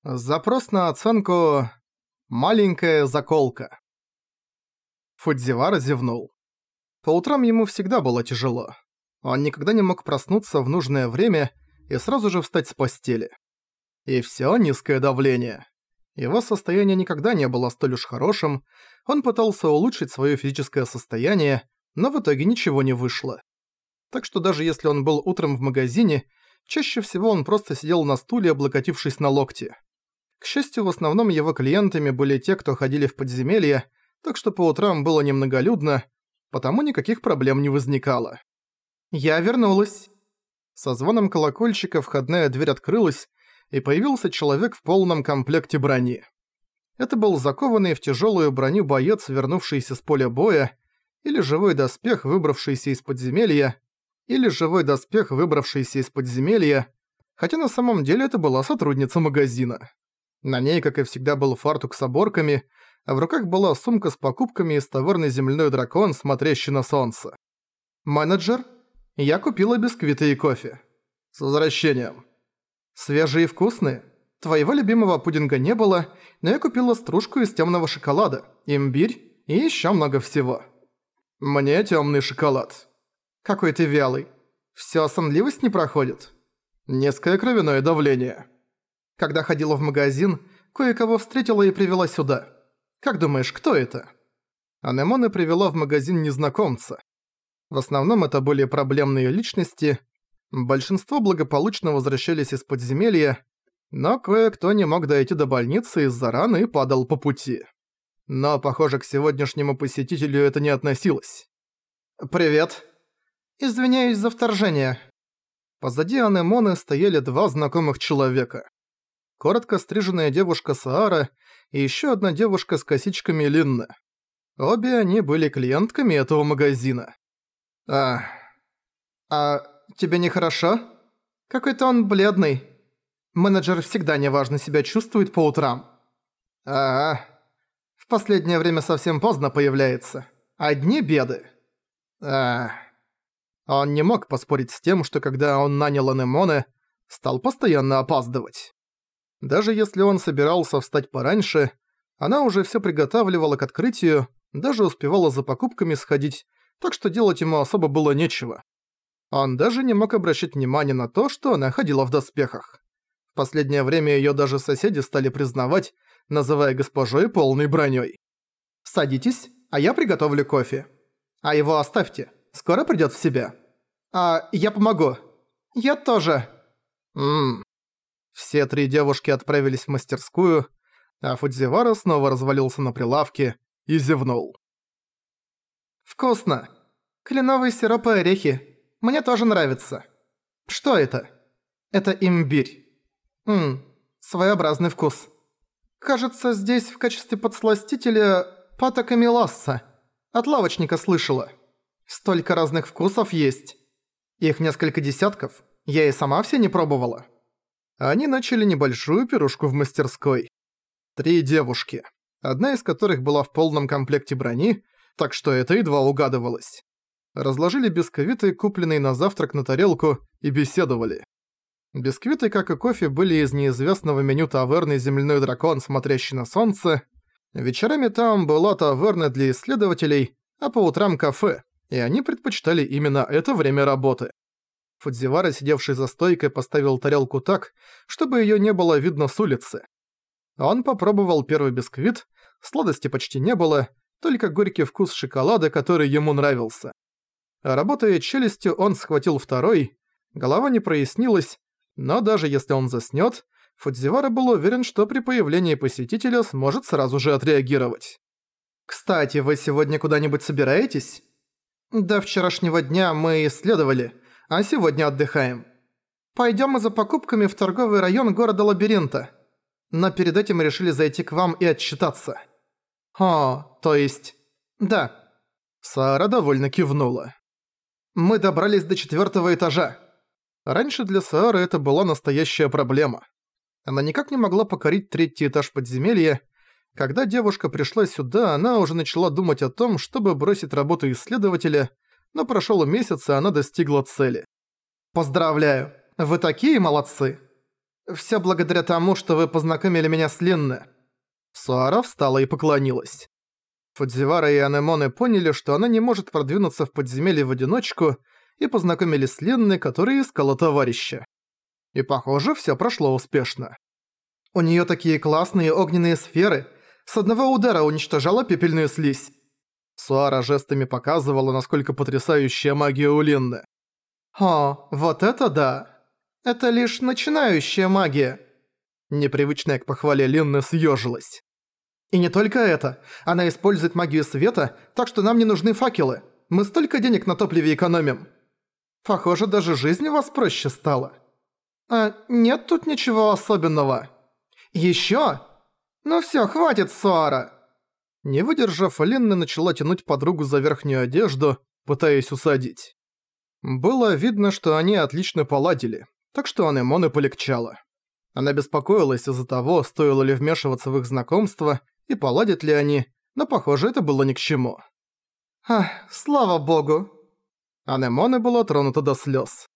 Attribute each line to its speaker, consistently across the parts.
Speaker 1: Запрос на оценку «маленькая заколка». Фудзивара зевнул. По утрам ему всегда было тяжело. Он никогда не мог проснуться в нужное время и сразу же встать с постели. И всё низкое давление. Его состояние никогда не было столь уж хорошим, он пытался улучшить своё физическое состояние, но в итоге ничего не вышло. Так что даже если он был утром в магазине, чаще всего он просто сидел на стуле, облокотившись на локти. К счастью, в основном его клиентами были те, кто ходили в подземелья, так что по утрам было немноголюдно, потому никаких проблем не возникало. «Я вернулась!» Со звоном колокольчика входная дверь открылась, и появился человек в полном комплекте брони. Это был закованный в тяжелую броню боец, вернувшийся с поля боя, или живой доспех, выбравшийся из подземелья, хотя на самом деле это была сотрудница магазина. На ней, как и всегда, был фартук с оборками, а в руках была сумка с покупками из таверны «Земляной дракон», смотрящий на солнце. «Менеджер, я купила бисквиты и кофе. С возвращением. Свежие и вкусные. Твоего любимого пудинга не было, но я купила стружку из темного шоколада, имбирь и еще много всего. Мне темный шоколад. Какой ты вялый. Всё сонливость не проходит. Низкое кровяное давление. Когда ходила в магазин, кое-кого встретила и привела сюда. Как думаешь, кто это?» Анемоне привела в магазин незнакомца. В основном это были проблемные личности. Большинство благополучно возвращались из подземелья, но кое-кто не мог дойти до больницы из-за раны и падал по пути. Но, похоже, к сегодняшнему посетителю это не относилось. «Привет. Извиняюсь за вторжение». Позади Анемоне стояли два знакомых человека. Коротко стриженная девушка Саара и ещё одна девушка с косичками Линна. Обе они были клиентками этого магазина. «А тебе нехорошо? Какой-то он бледный. Менеджер всегда неважно себя чувствует по утрам». «Ага. В последнее время совсем поздно появляется. Одни беды». Он не мог поспорить с тем, что когда он нанял Анемоне, стал постоянно опаздывать. Даже если он собирался встать пораньше, она уже всё приготавливала к открытию, даже успевала за покупками сходить, так что делать ему особо было нечего. Он даже не мог обращать внимания на то, что она ходила в доспехах. В последнее время её даже соседи стали признавать, называя госпожой полной бронёй. «Садитесь, а я приготовлю кофе. А его оставьте, скоро придёт в себя. Я помогу. Я тоже». Все три девушки отправились в мастерскую, а Фудзивара снова развалился на прилавке и зевнул. «Вкусно. Кленовый сироп и орехи. Мне тоже нравится. Что это? Это имбирь. Своеобразный вкус. Кажется, здесь в качестве подсластителя пата камеласса. От лавочника слышала. Столько разных вкусов есть. Их несколько десятков. Я и сама все не пробовала». Они начали небольшую пирушку в мастерской. 3 девушки, одна из которых была в полном комплекте брони, так что это едва угадывалось. Разложили бисквиты, купленные на завтрак, на тарелку, и беседовали. Бисквиты, как и кофе, были из неизвестного меню таверны «Земляной дракон», смотрящий на солнце. Вечерами там была таверна для исследователей, а по утрам кафе, и они предпочитали именно это время работы. Фудзивара, сидевший за стойкой, поставил тарелку так, чтобы её не было видно с улицы. Он попробовал первый бисквит, сладости почти не было, только горький вкус шоколада, который ему нравился. Работая челюстью, он схватил второй, голова не прояснилась, но даже если он заснёт, Фудзивара был уверен, что при появлении посетителя сможет сразу же отреагировать. «Кстати, вы сегодня куда-нибудь собираетесь? До вчерашнего дня мы исследовали, а сегодня отдыхаем. Пойдём мы за покупками в торговый район города Лабиринта. Но перед этим решили зайти к вам и отчитаться». То есть... Да. Саара довольно кивнула. «Мы добрались до 4-го этажа». Раньше для Саары это была настоящая проблема. Она никак не могла покорить 3-й этаж подземелья. Когда девушка пришла сюда, она уже начала думать о том, чтобы бросить работу исследователя, но прошёл месяц, и она достигла цели. «Поздравляю! Вы такие молодцы!» Всё благодаря тому, что вы познакомили меня с Линне». Суара встала и поклонилась. Фудзивара и Анемоне поняли, что она не может продвинуться в подземелье в одиночку, и познакомились с Линной, которая искала товарища. И похоже, всё прошло успешно. У неё такие классные огненные сферы. С одного удара уничтожала пепельную слизь. Суара жестами показывала, насколько потрясающая магия у Линны. «О, вот это да! Это лишь начинающая магия!» Непривычная к похвале Линны съёжилась. «И не только это. Она использует магию света, так что нам не нужны факелы. Мы столько денег на топливе экономим. Похоже, даже жизнь у вас проще стала». «А нет тут ничего особенного». «Ещё? Ну всё, хватит, Суара!» Не выдержав, Линна начала тянуть подругу за верхнюю одежду, пытаясь усадить. Было видно, что они отлично поладили, так что Анемоне полегчало. Она беспокоилась из-за того, стоило ли вмешиваться в их знакомство и поладят ли они, но, похоже, это было ни к чему. «Ах, слава богу!» Анемоне была тронута до слез.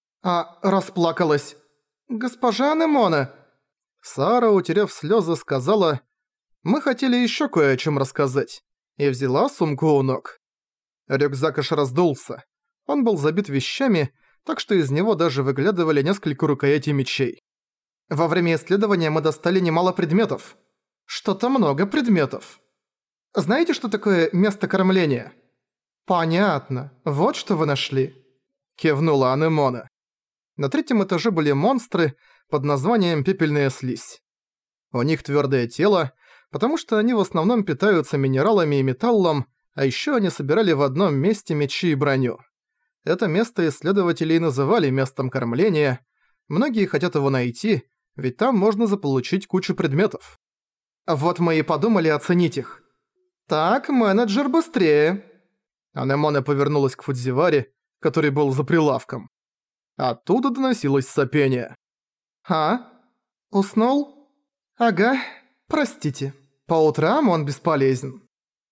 Speaker 1: Расплакалась. «Госпожа Анемоне!» Саара, утерев слезы, сказала: «Мы хотели еще кое о чем рассказать», и взяла сумку у ног. Рюкзак аж раздулся. Он был забит вещами, так что из него даже выглядывали несколько рукоятей мечей. Во время исследования мы достали немало предметов. Что-то много предметов. Знаете, что такое место кормления? Понятно. Вот что вы нашли. Кивнула Анемоне. На 3-м этаже были монстры под названием «Пепельная слизь». У них твёрдое тело, потому что они в основном питаются минералами и металлом, а ещё они собирали в одном месте мечи и броню. Это место исследователи и называли местом кормления. Многие хотят его найти, ведь там можно заполучить кучу предметов. Вот мы и подумали оценить их. Так, менеджер, быстрее. Анемоне повернулась к Фудзиваре, который был за прилавком. Оттуда доносилось сопение. Уснул? Ага, простите. По утрам он бесполезен.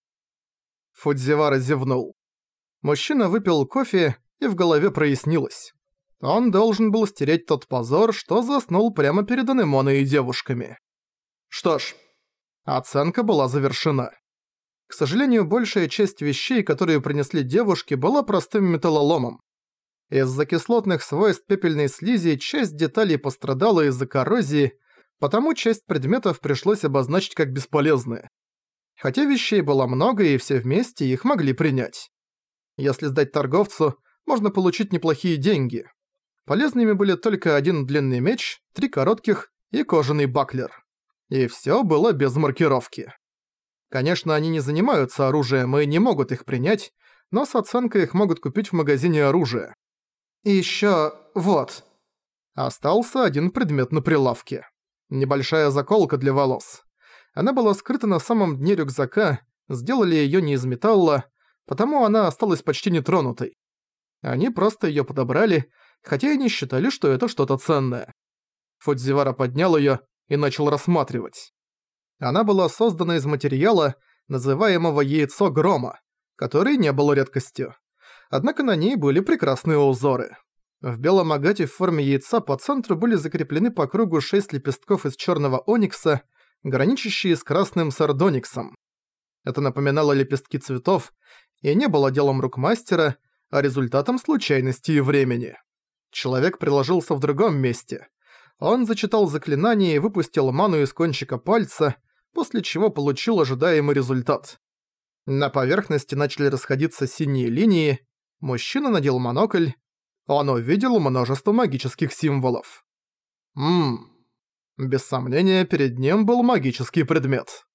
Speaker 1: Фудзивара зевнул. Мужчина выпил кофе, и в голове прояснилось. Он должен был стереть тот позор, что заснул прямо перед Анемоне и девушками. Что ж, оценка была завершена. К сожалению, большая часть вещей, которые принесли девушки, была простым металлоломом. Из-за кислотных свойств пепельной слизи часть деталей пострадала из-за коррозии, потому часть предметов пришлось обозначить как бесполезные. Хотя вещей было много и все вместе их могли принять. Если сдать торговцу, можно получить неплохие деньги. Полезными были только 1 длинный меч, 3 коротких и кожаный баклер. И всё было без маркировки. Конечно, они не занимаются оружием и не могут их принять, но с оценкой их могут купить в магазине оружия. И ещё вот. Остался 1 предмет на прилавке. Небольшая заколка для волос. Она была скрыта на самом дне рюкзака, сделали её не из металла, потому она осталась почти нетронутой. Они просто её подобрали, хотя и не считали, что это что-то ценное. Фудзивара поднял её и начал рассматривать. Она была создана из материала, называемого яйцо грома, который не был редкостью. Однако на ней были прекрасные узоры. В белом агате в форме яйца по центру были закреплены по кругу 6 лепестков из чёрного оникса, граничащие с красным сардониксом. Это напоминало лепестки цветов и не было делом рук мастера, а результатом случайности и времени. Человек приложился в другом месте. Он зачитал заклинание и выпустил ману из кончика пальца, после чего получил ожидаемый результат. На поверхности начали расходиться синие линии, мужчина надел монокль, он увидел множество магических символов. Без сомнения, перед ним был магический предмет.